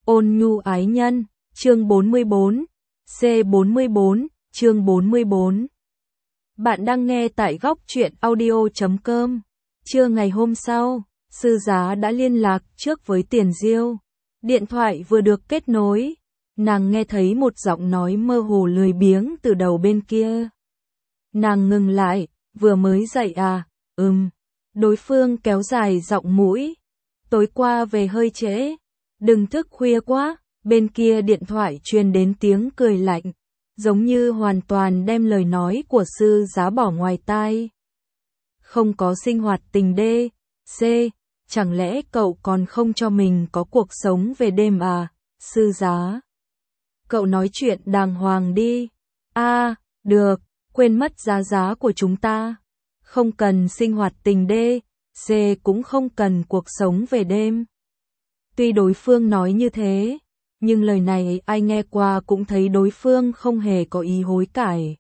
Ôn nhu ái nhân, chương 44, C44, chương 44. Bạn đang nghe tại góc truyện audio.com. Trưa ngày hôm sau, Sư Giá đã liên lạc trước với Tiền Diêu. Điện thoại vừa được kết nối, nàng nghe thấy một giọng nói mơ hồ lười biếng từ đầu bên kia. Nàng ngừng lại, vừa mới dậy à, Đối phương kéo dài giọng mũi. Tối qua về hơi trễ, đừng thức khuya quá. Bên kia điện thoại truyền đến tiếng cười lạnh, giống như hoàn toàn đem lời nói của Sư Giá bỏ ngoài tai. Không có sinh hoạt tình đê, C, chẳng lẽ cậu còn không cho mình có cuộc sống về đêm à, Sư Giá? Cậu nói chuyện đàng hoàng đi. Được, quên mất giá của chúng ta. Không cần sinh hoạt tình đê, C cũng không cần cuộc sống về đêm. Tuy đối phương nói như thế, nhưng lời này ai nghe qua cũng thấy đối phương không hề có ý hối cải.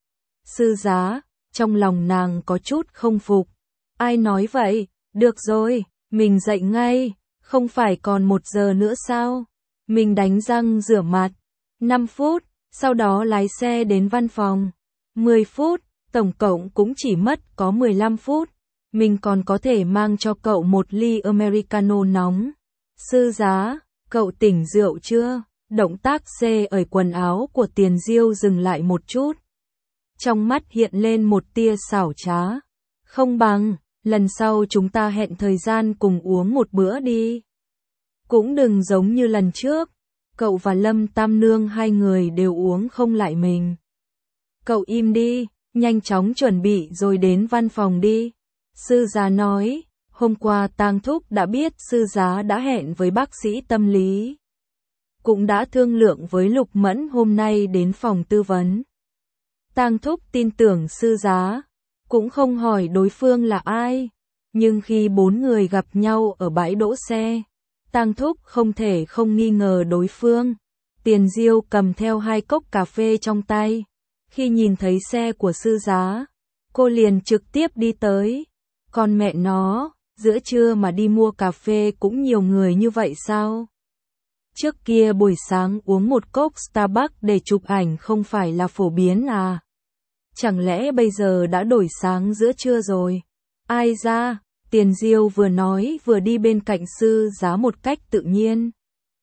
Sư Giá, trong lòng nàng có chút không phục. Ai nói vậy? Được rồi, mình dậy ngay, không phải còn 1 giờ nữa sao? Mình đánh răng rửa mặt, 5 phút, sau đó lái xe đến văn phòng. 10 phút, tổng cộng cũng chỉ mất có 15 phút. Mình còn có thể mang cho cậu 1 ly Americano nóng. Sư Giá, cậu tỉnh rượu chưa? Động tác C ở quần áo của Tiền Diêu dừng lại một chút. Trong mắt hiện lên một tia xảo trá. Không bằng, lần sau chúng ta hẹn thời gian cùng uống một bữa đi. Cũng đừng giống như lần trước, cậu và Lâm Tam Nương hai người đều uống không lại mình. Cậu im đi, nhanh chóng chuẩn bị rồi đến văn phòng đi. Sư Giá nói, hôm qua Tang Thúc đã biết Sư Giá đã hẹn với bác sĩ tâm lý. Cũng đã thương lượng với Lục Mẫn hôm nay đến phòng tư vấn. Tang Thúc tin tưởng Sư Giá, cũng không hỏi đối phương là ai. Nhưng khi 4 người gặp nhau ở bãi đỗ xe, Tang Thúc không thể không nghi ngờ đối phương. Tiền Diêu cầm theo 2 cốc cà phê trong tay. Khi nhìn thấy xe của Sư Giá, cô liền trực tiếp đi tới. Con mẹ nó, giữa trưa mà đi mua cà phê cũng nhiều người như vậy sao? Trước kia buổi sáng uống 1 cốc Starbucks để chụp ảnh không phải là phổ biến à? Chẳng lẽ bây giờ đã đổi sáng giữa trưa rồi? Ai ra? Tiền Diêu vừa nói vừa đi bên cạnh Sư Giá một cách tự nhiên.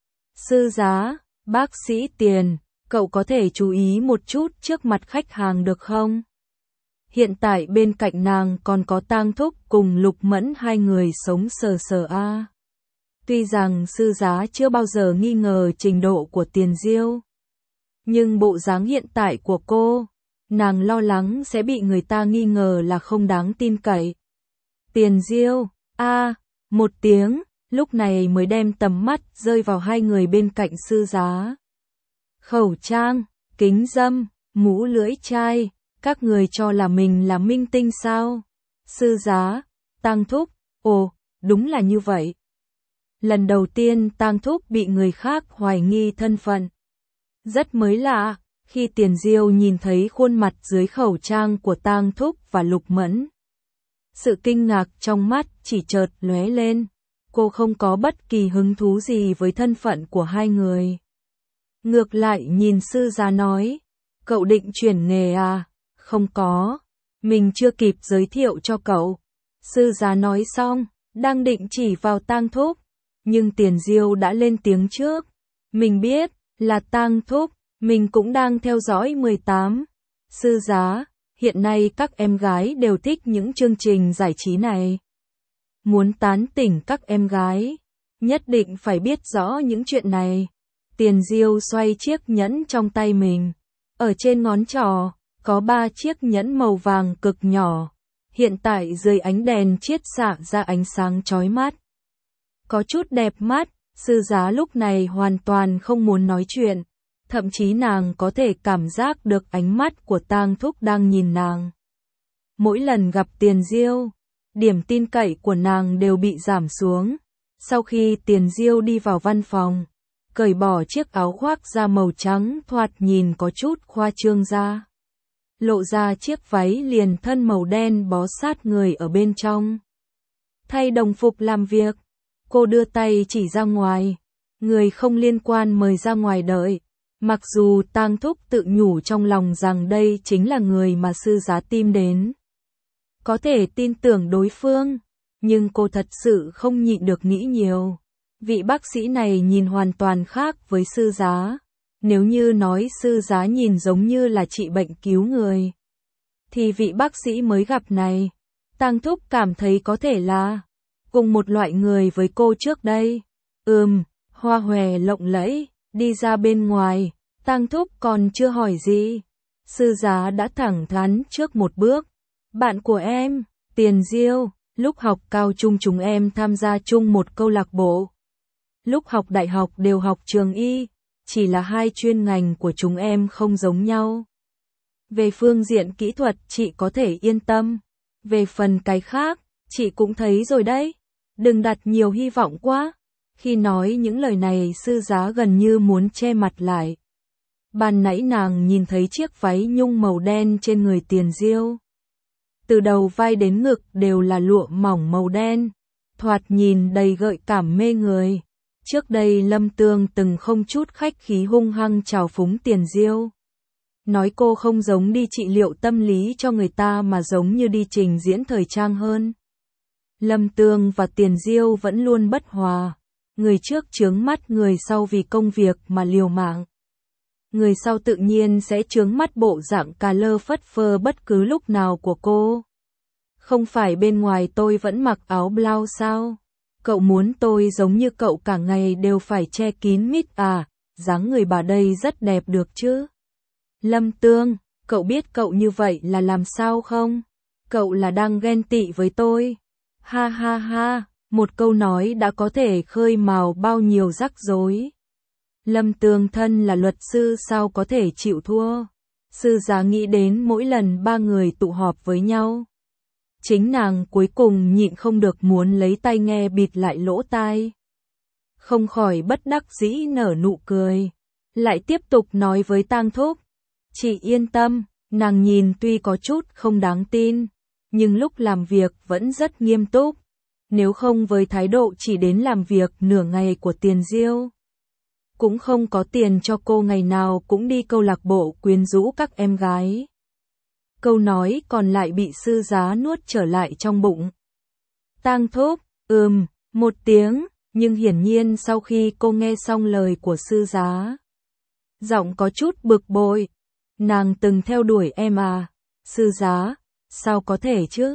Sư Giá, bác sĩ Tiền, cậu có thể chú ý một chút trước mặt khách hàng được không? Hiện tại bên cạnh nàng còn có Tang Thúc cùng Lục Mẫn hai người sống sờ sờ a. Tuy rằng Sư Giá chưa bao giờ nghi ngờ trình độ của Tiền Diêu, nhưng bộ dáng hiện tại của cô, nàng lo lắng sẽ bị người ta nghi ngờ là không đáng tin cậy. Tiền Diêu, một tiếng, lúc này mới đem tầm mắt rơi vào hai người bên cạnh Sư Giá. Khẩu trang, kính râm, mũ lưỡi chai, các người cho là mình là minh tinh sao? Sư Giá, Tang Thúc, ồ, đúng là như vậy. Lần đầu tiên Tang Thúc bị người khác hoài nghi thân phận. Rất mới lạ, khi Tiền Diêu nhìn thấy khuôn mặt dưới khẩu trang của Tang Thúc và Lục Mẫn. Sự kinh ngạc trong mắt chỉ chợt lóe lên, cô không có bất kỳ hứng thú gì với thân phận của hai người. Ngược lại nhìn Sư Giá nói, cậu định chuyển nghề à? Không có, mình chưa kịp giới thiệu cho cậu. Sư Giá nói xong, đang định chỉ vào Tang Thúc, nhưng Tiền Diêu đã lên tiếng trước. Mình biết, là Tang Thúc, mình cũng đang theo dõi 18. Sư Giá, hiện nay các em gái đều thích những chương trình giải trí này. Muốn tán tỉnh các em gái, nhất định phải biết rõ những chuyện này. Tiền Diêu xoay chiếc nhẫn trong tay mình. Ở trên ngón trỏ, có 3 chiếc nhẫn màu vàng cực nhỏ. Hiện tại dưới ánh đèn chiết xạ ra ánh sáng chói mắt. Có chút đẹp mắt, Sư Giá lúc này hoàn toàn không muốn nói chuyện. Thậm chí nàng có thể cảm giác được ánh mắt của Tang Thúc đang nhìn nàng. Mỗi lần gặp Tiền Diêu, điểm tin cậy của nàng đều bị giảm xuống. Sau khi Tiền Diêu đi vào văn phòng, cởi bỏ chiếc áo khoác da màu trắng thoạt nhìn có chút khoa trương ra. Lộ ra chiếc váy liền thân màu đen bó sát người ở bên trong. Thay đồng phục làm việc, cô đưa tay chỉ ra ngoài. người không liên quan mời ra ngoài đợi. Mặc dù Tang Thúc tự nhủ trong lòng rằng đây chính là người mà sư giá tìm đến. Có thể tin tưởng đối phương, nhưng cô thật sự không nhịn được nghĩ nhiều. Vị bác sĩ này nhìn hoàn toàn khác với sư giá. Nếu như nói sư giá nhìn giống như là trị bệnh cứu người, thì vị bác sĩ mới gặp này, Tang Thúc cảm thấy có thể là cùng một loại người với cô trước đây. Hoa hòe lộng lẫy, đi ra bên ngoài, Tang Thúc còn chưa hỏi gì. Sư giá đã thẳng thắn trước một bước. Bạn của em, Tiền Diêu, lúc học cao trung chúng em tham gia chung một câu lạc bộ. Lúc học đại học đều học trường y, chỉ là hai chuyên ngành của chúng em không giống nhau. Về phương diện kỹ thuật chị có thể yên tâm. Về phần cái khác, chị cũng thấy rồi đấy. Đừng đặt nhiều hy vọng quá. Khi nói những lời này sư giá gần như muốn che mặt lại. Ban nãy nàng nhìn thấy chiếc váy nhung màu đen trên người Tiền Diêu. Từ đầu vai đến ngực đều là lụa mỏng màu đen. Thoạt nhìn đầy gợi cảm mê người. Trước đây Lâm Tương từng không chút khách khí hung hăng trào phúng Tiền Diêu. Nói cô không giống đi trị liệu tâm lý cho người ta mà giống như đi trình diễn thời trang hơn. Lâm Tương và Tiền Diêu vẫn luôn bất hòa. Người trước chướng mắt người sau vì công việc mà liều mạng. Người sau tự nhiên sẽ chướng mắt bộ dạng cà lơ phất phơ bất cứ lúc nào của cô. Không phải bên ngoài tôi vẫn mặc áo blau sao? Cậu muốn tôi giống như cậu cả ngày đều phải che kín mít à? Dáng người bà đây rất đẹp được chứ? Lâm Tương, cậu biết cậu như vậy là làm sao không? Cậu là đang ghen tị với tôi. Ha ha ha, một câu nói đã có thể khơi mào bao nhiêu rắc rối. Lâm Tương thân là luật sư sao có thể chịu thua. Sư giá nghĩ đến mỗi lần ba người tụ họp với nhau. Chính nàng cuối cùng nhịn không được muốn lấy tay nghe bịt lại lỗ tai. Không khỏi bất đắc dĩ nở nụ cười. Lại tiếp tục nói với Tang Thúc. Chị yên tâm, nàng nhìn tuy có chút không đáng tin, nhưng lúc làm việc vẫn rất nghiêm túc. Nếu không với thái độ chỉ đến làm việc nửa ngày của Tiền Diêu, cũng không có tiền cho cô ngày nào cũng đi câu lạc bộ quyến rũ các em gái. Câu nói còn lại bị sư giá nuốt trở lại trong bụng. Tang Thúc, một tiếng, nhưng hiển nhiên sau khi cô nghe xong lời của sư giá, giọng có chút bực bội. Nàng từng theo đuổi em à? Sư giá, sao có thể chứ?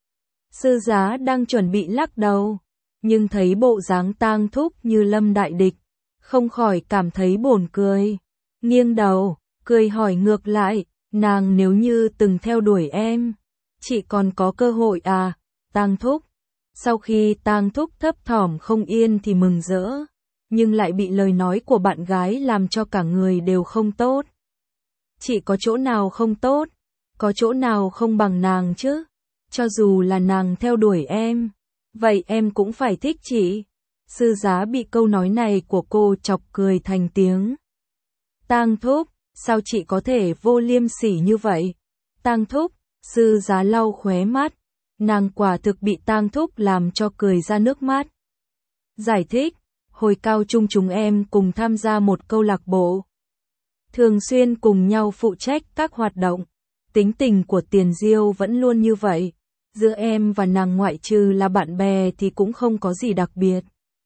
Sư giá đang chuẩn bị lắc đầu, nhưng thấy bộ dáng Tang Thúc như lâm đại địch, không khỏi cảm thấy buồn cười. Nghiêng đầu, cười hỏi ngược lại, nàng nếu như từng theo đuổi em, chị còn có cơ hội à? Tang Thúc. Sau khi Tang Thúc thấp thỏm không yên thì mừng rỡ, nhưng lại bị lời nói của bạn gái làm cho cả người đều không tốt. Chị có chỗ nào không tốt? Có chỗ nào không bằng nàng chứ? Cho dù là nàng theo đuổi em, vậy em cũng phải thích chị. Sư giá bị câu nói này của cô chọc cười thành tiếng. Tang Thúc, sao chị có thể vô liêm sỉ như vậy? Tang Thúc, sư giá lau khóe mắt. Nàng quả thực bị Tang Thúc làm cho cười ra nước mắt. Giải thích, hồi cao trung chúng em cùng tham gia một câu lạc bộ. Thường xuyên cùng nhau phụ trách các hoạt động. Tính tình của Tiền Diêu vẫn luôn như vậy. Giữa em và nàng ngoại trừ là bạn bè thì cũng không có gì đặc biệt.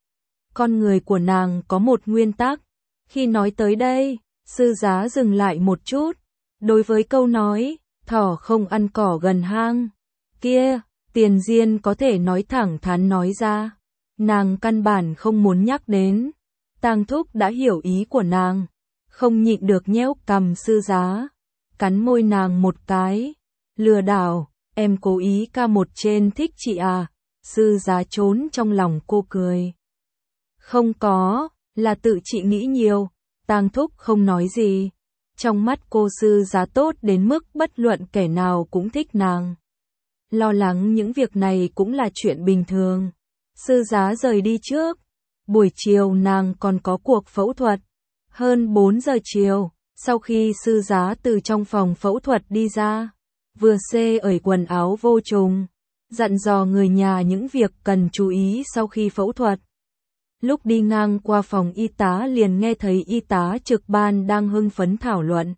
Con người của nàng có một nguyên tắc. Khi nói tới đây, sư giá dừng lại một chút. Đối với câu nói, thỏ không ăn cỏ gần hang kia, Tiền Diên có thể nói thẳng thắn nói ra. Nàng căn bản không muốn nhắc đến. Tang Thúc đã hiểu ý của nàng, không nhịn được nhéo cằm sư giá, cắn môi nàng một cái. Lừa đảo, em cố ý ca một trên thích chị à? Sư giá trốn trong lòng cô cười. Không có, là tự chị nghĩ nhiều. Tang Thúc không nói gì. Trong mắt cô sư giá tốt đến mức bất luận kẻ nào cũng thích nàng. Lo lắng những việc này cũng là chuyện bình thường. Sư giá rời đi trước. Buổi chiều nàng còn có cuộc phẫu thuật. Hơn 4 giờ chiều, sau khi sư giá từ trong phòng phẫu thuật đi ra, vừa xê ởi quần áo vô trùng, dặn dò người nhà những việc cần chú ý sau khi phẫu thuật. Lúc đi ngang qua phòng y tá liền nghe thấy y tá trực ban đang hưng phấn thảo luận.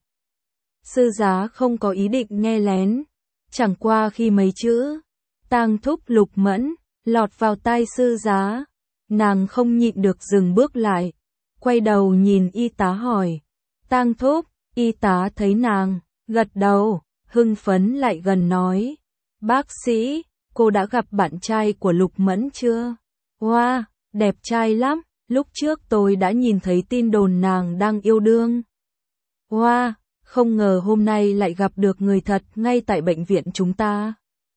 Sư Giá không có ý định nghe lén, chẳng qua khi mấy chữ tang thúc Lục Mẫn lọt vào tai sư Giá, nàng không nhịn được dừng bước lại, quay đầu nhìn y tá hỏi, tang thúc, y tá thấy nàng, gật đầu, hưng phấn lại gần nói, bác sĩ, cô đã gặp bạn trai của Lục Mẫn chưa? Wow, đẹp trai lắm, lúc trước tôi đã nhìn thấy tin đồn nàng đang yêu đương. Wow, không ngờ hôm nay lại gặp được người thật ngay tại bệnh viện chúng ta.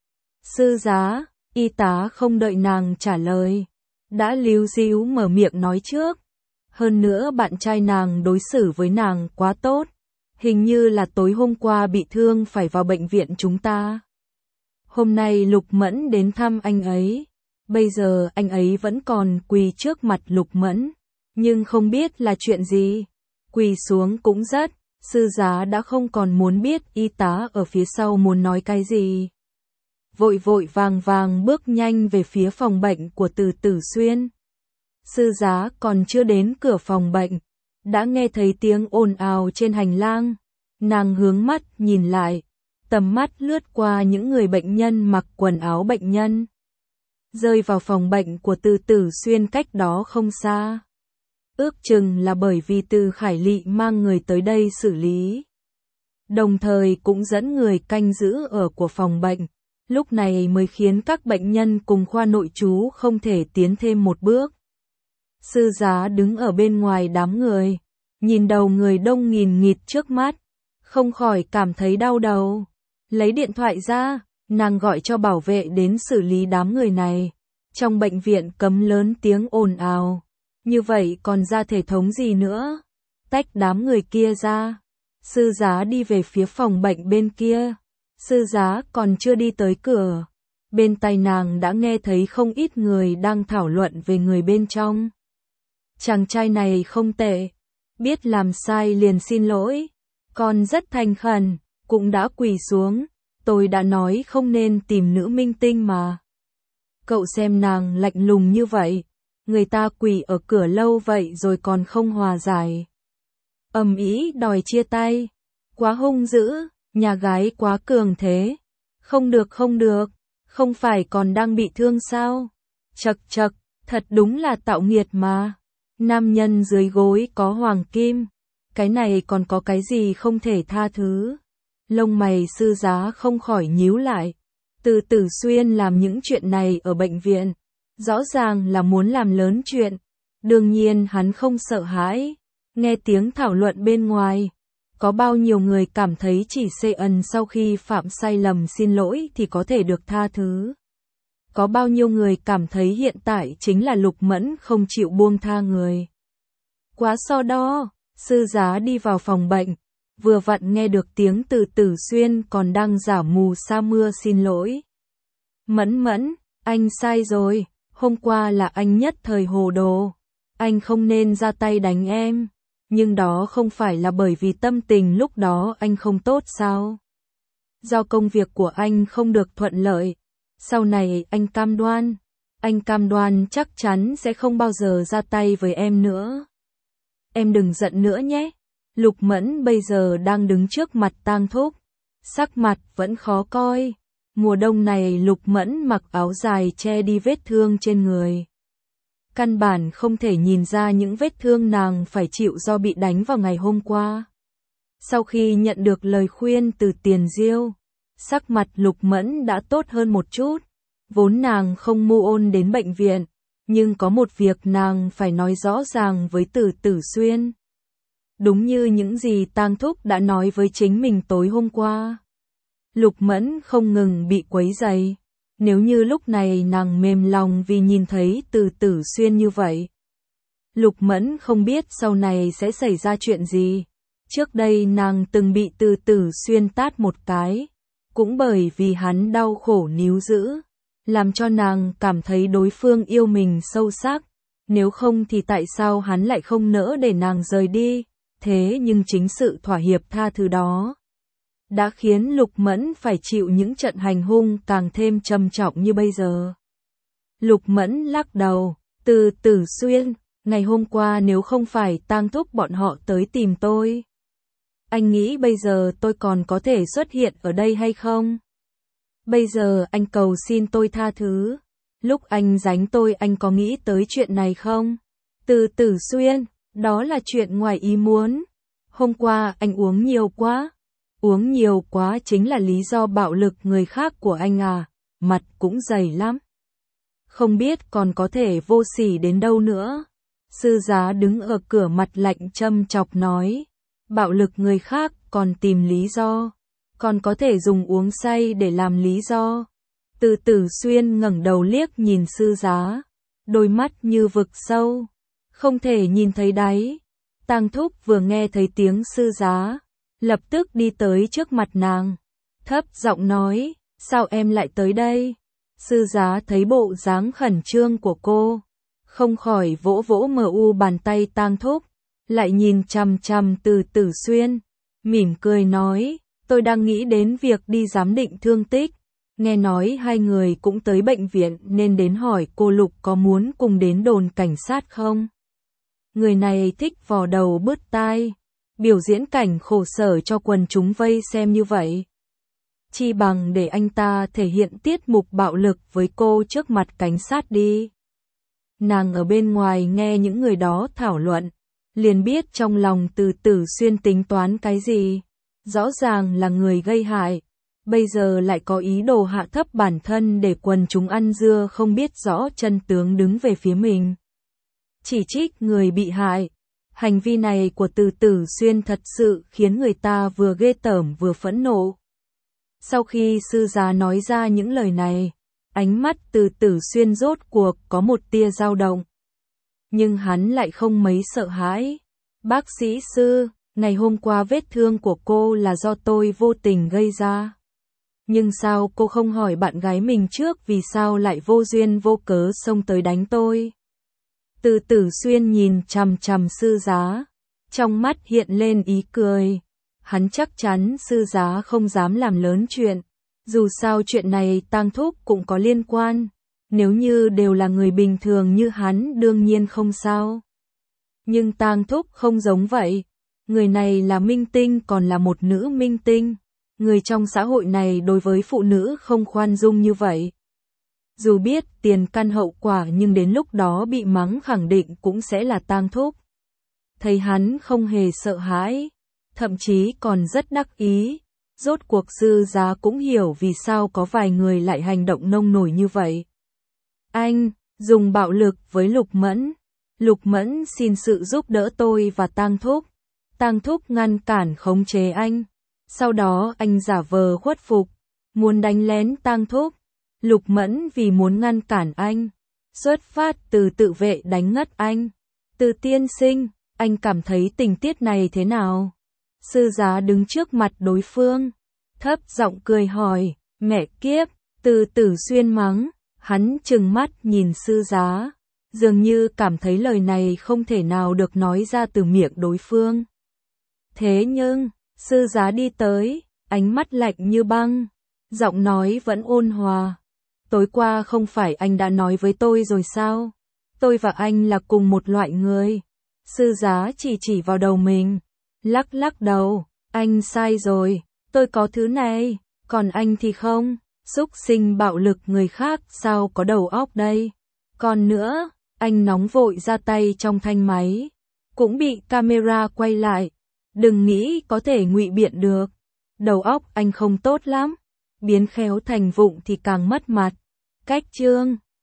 Sư Giá, y tá không đợi nàng trả lời, đã líu díu mở miệng nói trước. Hơn nữa bạn trai nàng đối xử với nàng quá tốt, hình như là tối hôm qua bị thương phải vào bệnh viện chúng ta. Hôm nay Lục Mẫn đến thăm anh ấy, bây giờ anh ấy vẫn còn quỳ trước mặt Lục Mẫn, nhưng không biết là chuyện gì. Quỳ xuống cũng rất, sư Giá đã không còn muốn biết y tá ở phía sau muốn nói cái gì. Vội vội vàng vàng bước nhanh về phía phòng bệnh của Từ Tử Xuyên. Sư Giá còn chưa đến cửa phòng bệnh, đã nghe thấy tiếng ồn ào trên hành lang. Nàng hướng mắt nhìn lại, tầm mắt lướt qua những người bệnh nhân mặc quần áo bệnh nhân, rơi vào phòng bệnh của Từ Tử Xuyên cách đó không xa. Ước chừng là bởi vì Từ Khải Lị mang người tới đây xử lý, đồng thời cũng dẫn người canh giữ ở của phòng bệnh, lúc này mới khiến các bệnh nhân cùng khoa nội trú không thể tiến thêm một bước. Sư Giá đứng ở bên ngoài đám người, nhìn đầu người đông nghìn nghịt trước mắt, không khỏi cảm thấy đau đầu. Lấy điện thoại ra, nàng gọi cho bảo vệ đến xử lý đám người này. Trong bệnh viện cấm lớn tiếng ồn ào, như vậy còn ra thể thống gì nữa. Tách đám người kia ra, sư Giá đi về phía phòng bệnh bên kia. Sư Giá còn chưa đi tới cửa, bên tai nàng đã nghe thấy không ít người đang thảo luận về người bên trong. Chàng trai này không tệ, biết làm sai liền xin lỗi, còn rất thành khẩn, cũng đã quỳ xuống, tôi đã nói không nên tìm nữ minh tinh mà. Cậu xem nàng lạnh lùng như vậy, người ta quỳ ở cửa lâu vậy rồi còn không hòa giải. Ầm ĩ đòi chia tay, quá hung dữ, nhà gái quá cường thế. Không được không phải còn đang bị thương sao? Chậc chậc, thật đúng là tạo nghiệt mà. Nam nhân dưới gối có hoàng kim, cái này còn có cái gì không thể tha thứ. Lông mày sư Giá không khỏi nhíu lại. Từ Tử Xuyên làm những chuyện này ở bệnh viện, rõ ràng là muốn làm lớn chuyện. Đương nhiên hắn không sợ hãi. Nghe tiếng thảo luận bên ngoài, có bao nhiêu người cảm thấy chỉ CN sau khi phạm sai lầm xin lỗi thì có thể được tha thứ. Có bao nhiêu người cảm thấy hiện tại chính là Lục Mẫn không chịu buông tha người. Quá so đo, sư Giá đi vào phòng bệnh, vừa vặn nghe được tiếng Từ Tử Xuyên còn đang giả mù sa mưa xin lỗi. Mẫn, anh sai rồi, hôm qua là anh nhất thời hồ đồ, anh không nên ra tay đánh em, nhưng đó không phải là bởi vì tâm tình lúc đó anh không tốt sao? Do công việc của anh không được thuận lợi, sau này anh cam đoan chắc chắn sẽ không bao giờ ra tay với em nữa. Em đừng giận nữa nhé. Lục Mẫn bây giờ đang đứng trước mặt tang thúc, sắc mặt vẫn khó coi. Mùa đông này Lục Mẫn mặc áo dài che đi vết thương trên người. Căn bản không thể nhìn ra những vết thương nàng phải chịu do bị đánh vào ngày hôm qua. Sau khi nhận được lời khuyên từ Tiền Diêu, sắc mặt Lục Mẫn đã tốt hơn một chút. Vốn nàng không mưu ôn đến bệnh viện, nhưng có một việc nàng phải nói rõ ràng với Từ Tử Xuyên. Đúng như những gì tang thúc đã nói với chính mình tối hôm qua. Lục Mẫn không ngừng bị quấy rầy. Nếu như lúc này nàng mềm lòng vì nhìn thấy Từ Tử Xuyên như vậy, Lục Mẫn không biết sau này sẽ xảy ra chuyện gì. Trước đây nàng từng bị Từ Tử Xuyên tát một cái, cũng bởi vì hắn đau khổ níu giữ, làm cho nàng cảm thấy đối phương yêu mình sâu sắc. Nếu không thì tại sao hắn lại không nỡ để nàng rời đi? Thế nhưng chính sự thỏa hiệp tha thứ đó đã khiến Lục Mẫn phải chịu những trận hành hung càng thêm trầm trọng như bây giờ. Lục Mẫn lắc đầu, Từ Tử Xuyên, ngày hôm qua nếu không phải Tang Thúc bọn họ tới tìm tôi, anh nghĩ bây giờ tôi còn có thể xuất hiện ở đây hay không? Bây giờ anh cầu xin tôi tha thứ. Lúc anh giánh tôi anh có nghĩ tới chuyện này không? Từ Tử Xuyên, đó là chuyện ngoài ý muốn. Hôm qua anh uống nhiều quá. Uống nhiều quá chính là lý do bạo lực người khác của anh à? Mặt cũng dày lắm. Không biết còn có thể vô sỉ đến đâu nữa. Sư Giá đứng ở cửa mặt lạnh châm chọc nói. Bạo lực người khác còn tìm lý do. Còn có thể dùng uống say để làm lý do. Từ Tử Xuyên ngẩng đầu liếc nhìn Sư Giá. Đôi mắt như vực sâu. Không thể nhìn thấy đáy. Tang Thúc vừa nghe thấy tiếng Sư Giá. Lập tức đi tới trước mặt nàng. Thấp giọng nói. Sao em lại tới đây? Sư Giá thấy bộ dáng khẩn trương của cô. Không khỏi vỗ vỗ mờ u bàn tay Tang Thúc. Lại nhìn chằm chằm Từ Tử Xuyên. Mỉm cười nói. Tôi đang nghĩ đến việc đi giám định thương tích. Nghe nói hai người cũng tới bệnh viện nên đến hỏi cô Lục có muốn cùng đến đồn cảnh sát không? Người này thích vò đầu bứt tai. Biểu diễn cảnh khổ sở cho quần chúng vây xem như vậy. Chi bằng để anh ta thể hiện tiết mục bạo lực với cô trước mặt cảnh sát đi. Nàng ở bên ngoài nghe những người đó thảo luận. Liền biết trong lòng Từ Tử Xuyên tính toán cái gì. Rõ ràng là người gây hại. Bây giờ lại có ý đồ hạ thấp bản thân để quần chúng ăn dưa không biết rõ chân tướng đứng về phía mình. Chỉ trích người bị hại. Hành vi này của Từ Tử Xuyên thật sự khiến người ta vừa ghê tởm vừa phẫn nộ. Sau khi Sư Giá nói ra những lời này, ánh mắt Từ Tử Xuyên rốt cuộc có một tia dao động. Nhưng hắn lại không mấy sợ hãi. Bác sĩ Sư, ngày hôm qua vết thương của cô là do tôi vô tình gây ra. Nhưng sao cô không hỏi bạn gái mình trước vì sao lại vô duyên vô cớ xông tới đánh tôi? Từ Tử Xuyên nhìn chằm chằm Sư Giá. Trong mắt hiện lên ý cười. Hắn chắc chắn Sư Giá không dám làm lớn chuyện. Dù sao chuyện này Tang Thúc cũng có liên quan. Nếu như đều là người bình thường như hắn đương nhiên không sao. Nhưng Tang Thúc không giống vậy. Người này là minh tinh còn là một nữ minh tinh. Người trong xã hội này đối với phụ nữ không khoan dung như vậy. Dù biết tiền căn hậu quả nhưng đến lúc đó bị mắng khẳng định cũng sẽ là Tang Thúc. Thấy hắn không hề sợ hãi, thậm chí còn rất đắc ý. Rốt cuộc Sư Giá cũng hiểu vì sao có vài người lại hành động nông nổi như vậy. Anh, dùng bạo lực với Lục Mẫn. Lục Mẫn xin sự giúp đỡ tôi và Tang Thúc. Tang Thúc ngăn cản khống chế anh. Sau đó anh giả vờ khuất phục, muốn đánh lén Tang Thúc. Lục Mẫn vì muốn ngăn cản anh, xuất phát từ tự vệ đánh ngất anh. Từ tiên sinh, anh cảm thấy tình tiết này thế nào? Sư Giá đứng trước mặt đối phương, thấp giọng cười hỏi, mẹ kiếp, Từ Tử Xuyên mắng, hắn trừng mắt nhìn Sư Giá, dường như cảm thấy lời này không thể nào được nói ra từ miệng đối phương. Thế nhưng, Sư Giá đi tới, ánh mắt lạnh như băng, giọng nói vẫn ôn hòa. Tối qua không phải anh đã nói với tôi rồi sao? Tôi và anh là cùng một loại người. Sư Giá chỉ vào đầu mình, lắc lắc đầu, anh sai rồi, tôi có thứ này, còn anh thì không. Xúc sinh bạo lực người khác sao có đầu óc đây? Còn nữa, anh nóng vội ra tay trong thanh máy, cũng bị camera quay lại. Đừng nghĩ có thể ngụy biện được. Đầu óc anh không tốt lắm. Biến khéo thành vụng thì càng mất mặt. Cách chương